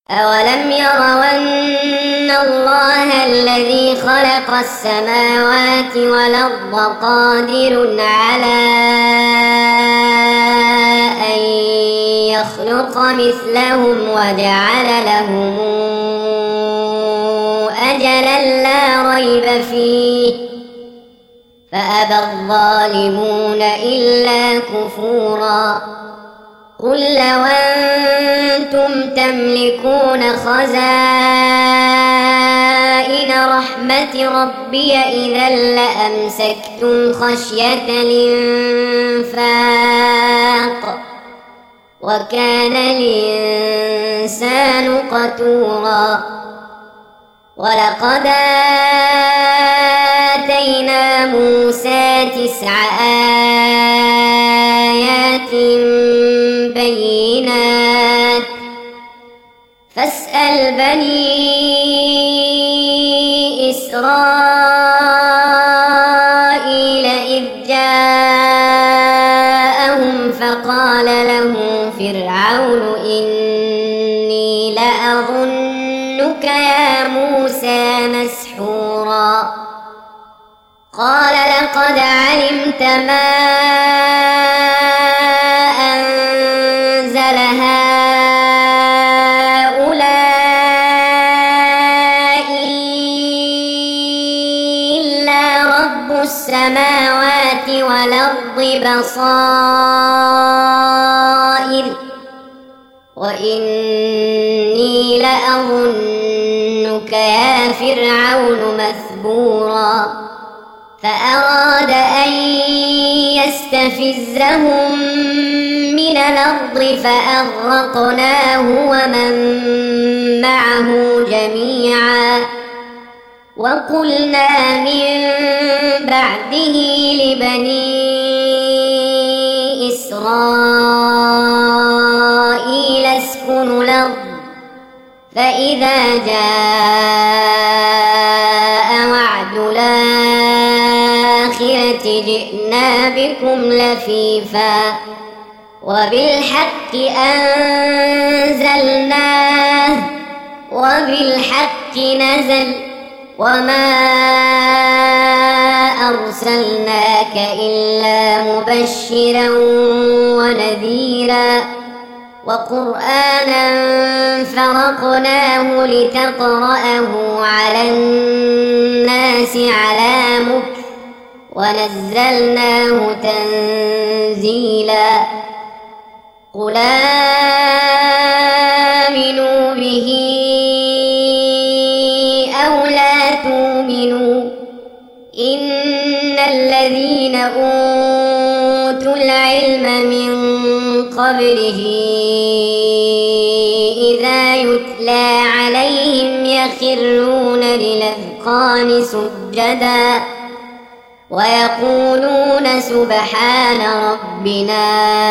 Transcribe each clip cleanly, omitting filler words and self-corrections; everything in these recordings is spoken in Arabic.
أولم يروا أن الله الذي خلق السماوات والأرض قادر على أن يخلق مثلهم وجعل لهم أجلا لا ريب فيه فأبى الظالمون إلا كفورا قل لو أنتم تملكون خزائن رحمة ربي إذا لأمسكتم خشية الإنفاق وكان الإنسان قتورا ولقد آتينا موسى 9 آيات بينات فاسأل بني إسرائيل إذ جاءهم فقال له فرعون إني لأظنك يا موسى مسحورا قال لقد علمت ما أنزل هؤلاء إلا رب السماوات والأرض بصائر وإني لأظنك يا فرعون مثبورا فأراد أن يستفزهم من الأرض فأغرقناه ومن معه جميعا وقلنا من بعده لبني إسرائيل اسكنوا الأرض فإذا جاء وعد الآخرة جئنا بكم لفيفا وبالحق أنزلناه وبالحق نزل وما أرسلناك إلا مبشرا ونذيرا وقرآنا فرقناه لتقرأه على الناس على مكث ونزلناه تنزيلا قل آمنوا به أو لا تؤمنوا إن الذين أوتوا العلم من قبله إذا يتلى عليهم يخرون للأذقان سجدا ويقولون سبحان ربنا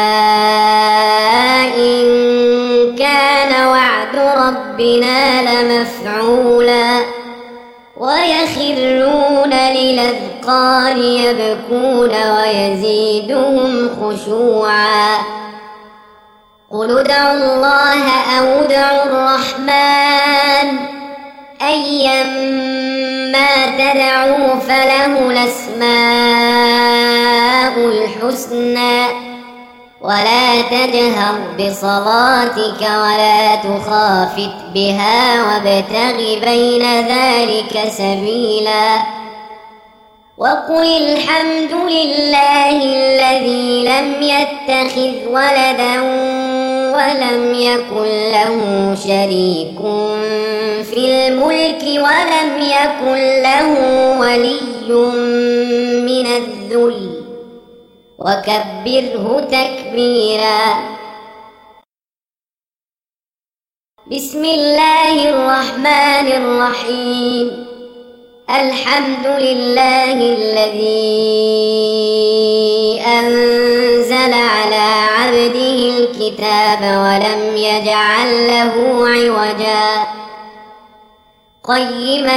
إن كان وعد ربنا لمفعولا ويخرون للأذقان يبكون ويزيدهم خشوعا قل ادعوا الله أو ادعوا الرحمن أيما تدعوا فله الأسماء الحسنى ولا تجهر بصلاتك ولا تخافت بها وابتغ بين ذلك سبيلا وقل الحمد لله الذي لم يتخذ ولدا ولم يكن له شريك في الملك ولم يكن له ولي من الذل وكبره تكبيرا بسم الله الرحمن الرحيم الحمد لله الذي أنزل على عبده الكتاب ولم يجعل له عوجا قيما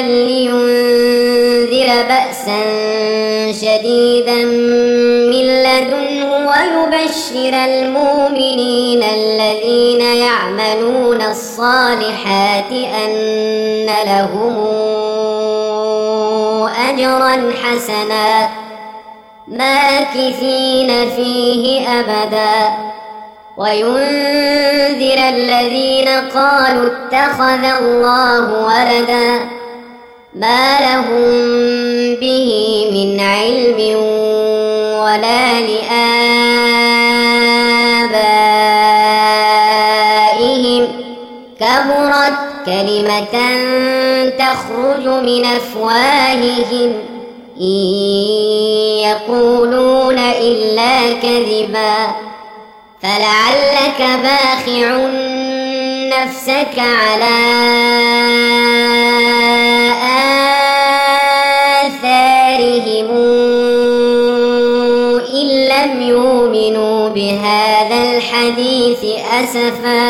لينذر بأسا شديدا من لدنه ويبشر المؤمنين الذين يعملون الصالحات أن لهم أجرا حسنا ماكثين فيه أبدا، وينذر الذين قالوا اتخذ الله ولدا ما لهم به من علم ولا لآبائهم، كبرت كلمة تخرج من أفواههم إن يقولون إلا كذبا، فلعلك باخع نفسك على آثارهم إن لم يؤمنوا بهذا الحديث أسفا،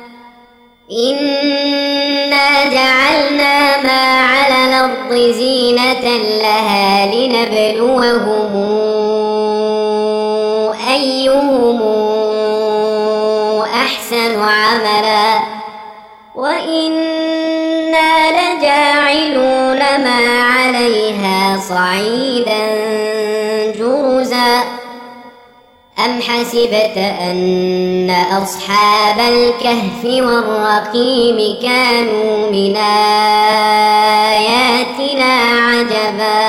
إنا جعلنا ما على الأرض زينة لها لنبلوهم أيهم أحسن عملا، وإنا لجاعلون ما عليها صعيدا جرزا. أم حسبت أن أصحاب الكهف والرقيم كانوا من آياتنا عجبا،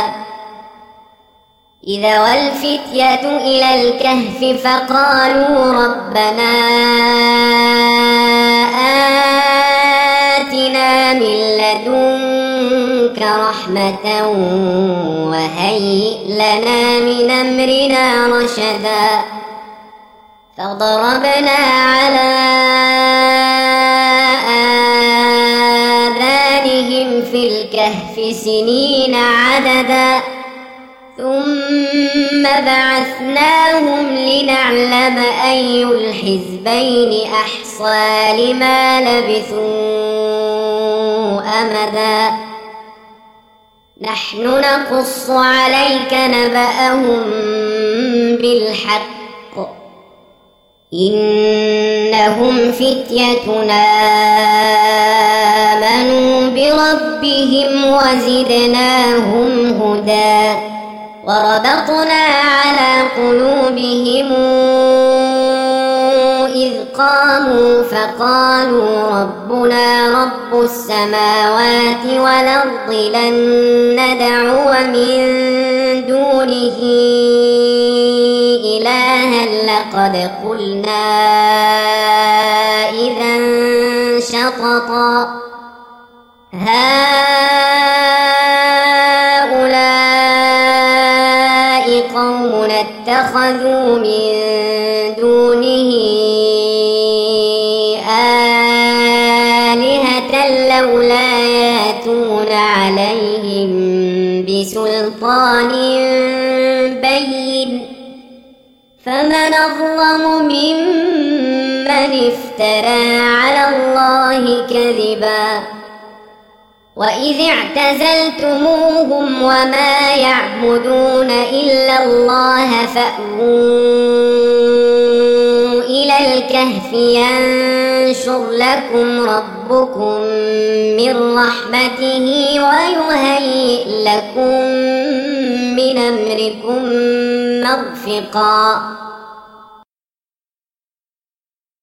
إذا والفتية إلى الكهف فقالوا ربنا آتنا من لدنك رحمة وهيئ لنا من أمرنا رشدا، فضربنا على آذانهم في الكهف سنين عددا، ثم بعثناهم لنعلم أي الحزبين أحصى لما لبثوا أمدا، نحن نقص عليك نبأهم بالحق، إنهم فتيتنا آمنوا بربهم وزدناهم هدى، وربطنا على قلوبهم إذ قاموا فقالوا ربنا رب السماوات والأرض لن ندعو من دونه إلها لقد قلنا إذا شططا، هؤلاء قوم اتخذوا من دونه آلهة لولا يأتون عليهم بسلطان بين، فمن أظلم ممن افترى على الله كذبا، وإذ اعتزلتموهم وما يعبدون إلا الله فأووا إلى الكهف ينشر لكم ربكم من رحمته ويهيئ لكم من أمركم مرفقا.